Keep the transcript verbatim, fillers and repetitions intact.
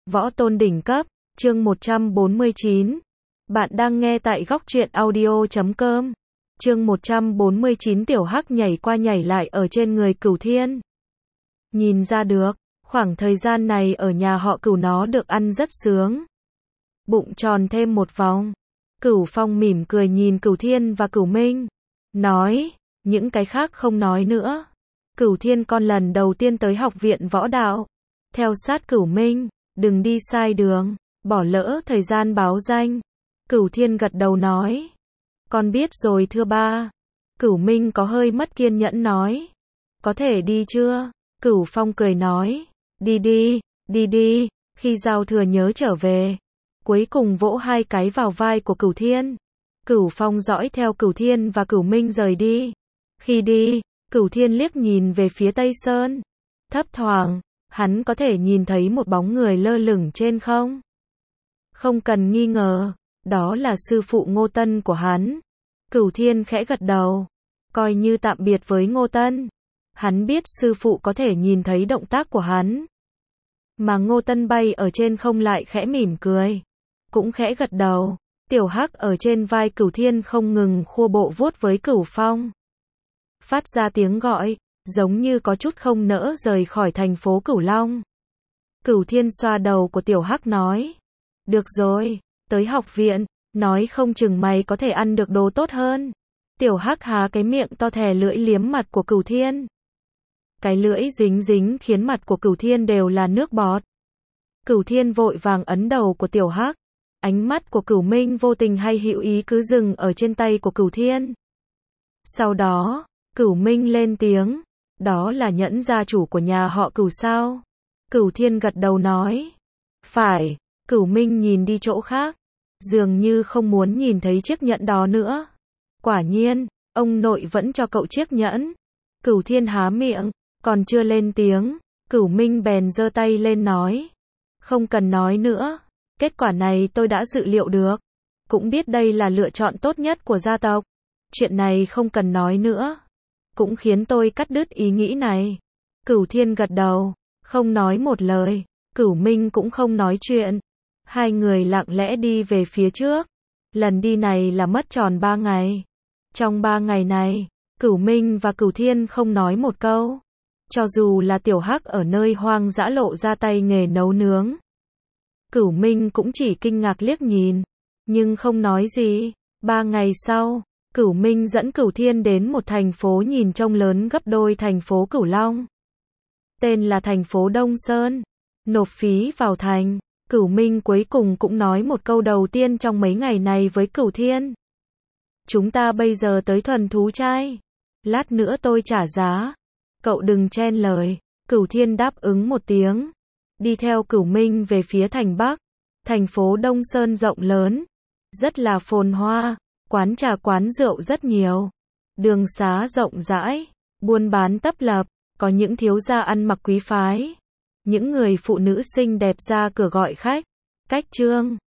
Võ tôn đỉnh cấp, chương một trăm bốn mươi chín. Bạn đang nghe tại góc truyện audio chấm com. Chương một trăm bốn mươi chín Tiểu Hắc nhảy qua nhảy lại ở trên người Cửu Thiên. Nhìn ra được, khoảng thời gian này ở nhà họ Cửu nó được ăn rất sướng. Bụng tròn thêm một vòng. Cửu Phong mỉm cười nhìn Cửu Thiên và Cửu Minh. Nói, những cái khác không nói nữa. Cửu Thiên con lần đầu tiên tới học viện võ đạo. Theo sát Cửu Minh, đừng đi sai đường, bỏ lỡ thời gian báo danh. Cửu Thiên gật đầu nói. Con biết rồi thưa ba. Cửu Minh có hơi mất kiên nhẫn nói. Có thể đi chưa? Cửu Phong cười nói. Đi đi, đi đi, khi giao thừa nhớ trở về. Cuối cùng vỗ hai cái vào vai của Cửu Thiên. Cửu Phong dõi theo Cửu Thiên và Cửu Minh rời đi. Khi đi, Cửu Thiên liếc nhìn về phía Tây Sơn. Thấp thoáng, hắn có thể nhìn thấy một bóng người lơ lửng trên không. Không cần nghi ngờ, đó là sư phụ Ngô Tân của hắn. Cửu Thiên khẽ gật đầu, coi như tạm biệt với Ngô Tân. Hắn biết sư phụ có thể nhìn thấy động tác của hắn. Mà Ngô Tân bay ở trên không lại khẽ mỉm cười, cũng khẽ gật đầu. Tiểu Hắc ở trên vai Cửu Thiên không ngừng khua bộ vuốt với Cửu Phong. Phát ra tiếng gọi, giống như có chút không nỡ rời khỏi thành phố Cửu Long. Cửu Thiên xoa đầu của Tiểu Hắc nói. Được rồi, tới học viện, nói không chừng mày có thể ăn được đồ tốt hơn. Tiểu Hắc há cái miệng to thè lưỡi liếm mặt của Cửu Thiên. Cái lưỡi dính dính khiến mặt của Cửu Thiên đều là nước bọt. Cửu Thiên vội vàng ấn đầu của Tiểu Hắc. Ánh mắt của Cửu Minh vô tình hay hữu ý cứ dừng ở trên tay của Cửu Thiên. Sau đó, Cửu Minh lên tiếng. Đó là nhẫn gia chủ của nhà họ Cửu sao? Cửu Thiên gật đầu nói. Phải. Cửu Minh nhìn đi chỗ khác, dường như không muốn nhìn thấy chiếc nhẫn đó nữa. Quả nhiên, ông nội vẫn cho cậu chiếc nhẫn. Cửu Thiên há miệng, còn chưa lên tiếng, Cửu Minh bèn giơ tay lên nói. Không cần nói nữa, kết quả này tôi đã dự liệu được. Cũng biết đây là lựa chọn tốt nhất của gia tộc. Chuyện này không cần nói nữa. Cũng khiến tôi cắt đứt ý nghĩ này. Cửu Thiên gật đầu, không nói một lời. Cửu Minh cũng không nói chuyện. Hai người lặng lẽ đi về phía trước. Lần đi này là mất tròn ba ngày. Trong ba ngày này, Cửu Minh và Cửu Thiên không nói một câu. Cho dù là Tiểu Hắc ở nơi hoang dã lộ ra tay nghề nấu nướng. Cửu Minh cũng chỉ kinh ngạc liếc nhìn, nhưng không nói gì. Ba ngày sau, Cửu Minh dẫn Cửu Thiên đến một thành phố nhìn trông lớn gấp đôi thành phố Cửu Long. Tên là thành phố Đông Sơn. Nộp phí vào thành. Cửu Minh cuối cùng cũng nói một câu đầu tiên trong mấy ngày này với Cửu Thiên. Chúng ta bây giờ tới thuần thú trai. Lát nữa tôi trả giá. Cậu đừng chen lời. Cửu Thiên đáp ứng một tiếng. Đi theo Cửu Minh về phía thành Bắc. Thành phố Đông Sơn rộng lớn. Rất là phồn hoa. Quán trà quán rượu rất nhiều. Đường xá rộng rãi. Buôn bán tấp lập. Có những thiếu gia ăn mặc quý phái. Những người phụ nữ xinh đẹp ra cửa gọi khách. Cách trương.